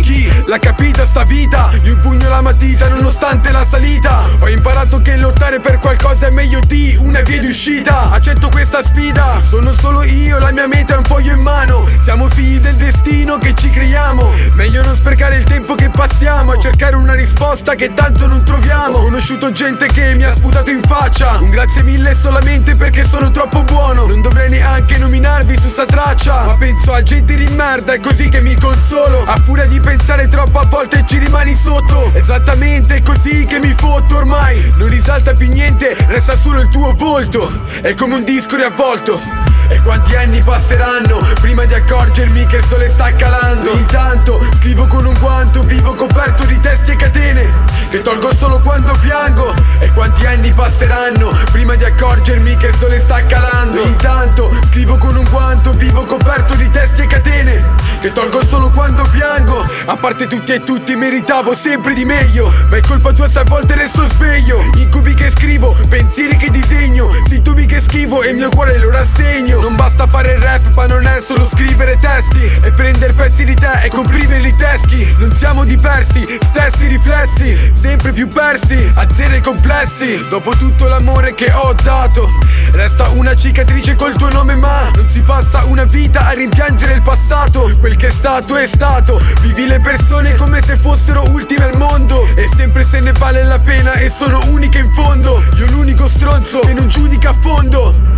chi l'ha capita sta vita. Io impugno la matita nonostante la salita. Ho imparato che lottare per qualcosa è meglio di una via di uscita. Accetto questa sfida, sono solo io, la mia meta è un foglio in mano. Siamo figli del destino che ci creiamo. Meglio non sprecare il tempo che passiamo a cercare una risposta che tanto non troviamo. Ho conosciuto gente che mi ha sputato in faccia, un grazie mille solamente perché sono troppo buono. Non dovrei neanche nominarvi su sta traccia, ma penso a gente di merda, è così che mi consolo. A furia di pensare troppo a volte ci rimani sotto. Esattamente così che mi fotto ormai. Non risalta più niente, resta solo il tuo volto. È come un disco riavvolto. E quanti anni passeranno prima di accorgermi che il sole sta calando. Intanto scrivo con un guanto, vivo coperto di testi e catene che tolgo solo quando piango. E quanti anni passeranno prima di accorgermi che il sole sta calando. Intanto scrivo con un guanto, vivo coperto di testi e catene che tolgo solo quando piango. A parte tutti e tutti meritavo sempre di meglio, ma è colpa tua se a volte resto sveglio. Incubi che scrivo, pensieri che disegno, sintomi che schivo e il mio cuore lo rassegno. Non basta fare rap, ma non è solo scrivere testi e prendere pezzi di te e comprimerli teschi. Non siamo diversi, stessi riflessi, sempre più persi, a zero i complessi. Dopo tutto l'amore che ho dato, resta una cicatrice col tuo nome, ma non si passa una vita a rimpiangere il passato. Quel che è stato, vivi le persone come se fossero ultime al mondo, e sempre se ne vale la pena e sono uniche in fondo. Io l'unico stronzo che non giudica a fondo.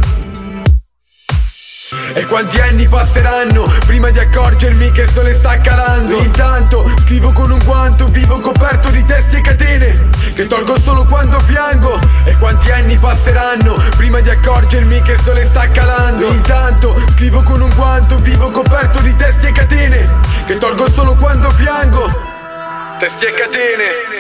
E quanti anni passeranno prima di accorgermi che il sole sta calando. Intanto scrivo con un guanto, vivo coperto di testi e catene che tolgo solo quando piango. E quanti anni passeranno prima di accorgermi che il sole sta calando. Intanto scrivo con un guanto, vivo coperto di testi e catene che tolgo solo quando piango. Testi e catene.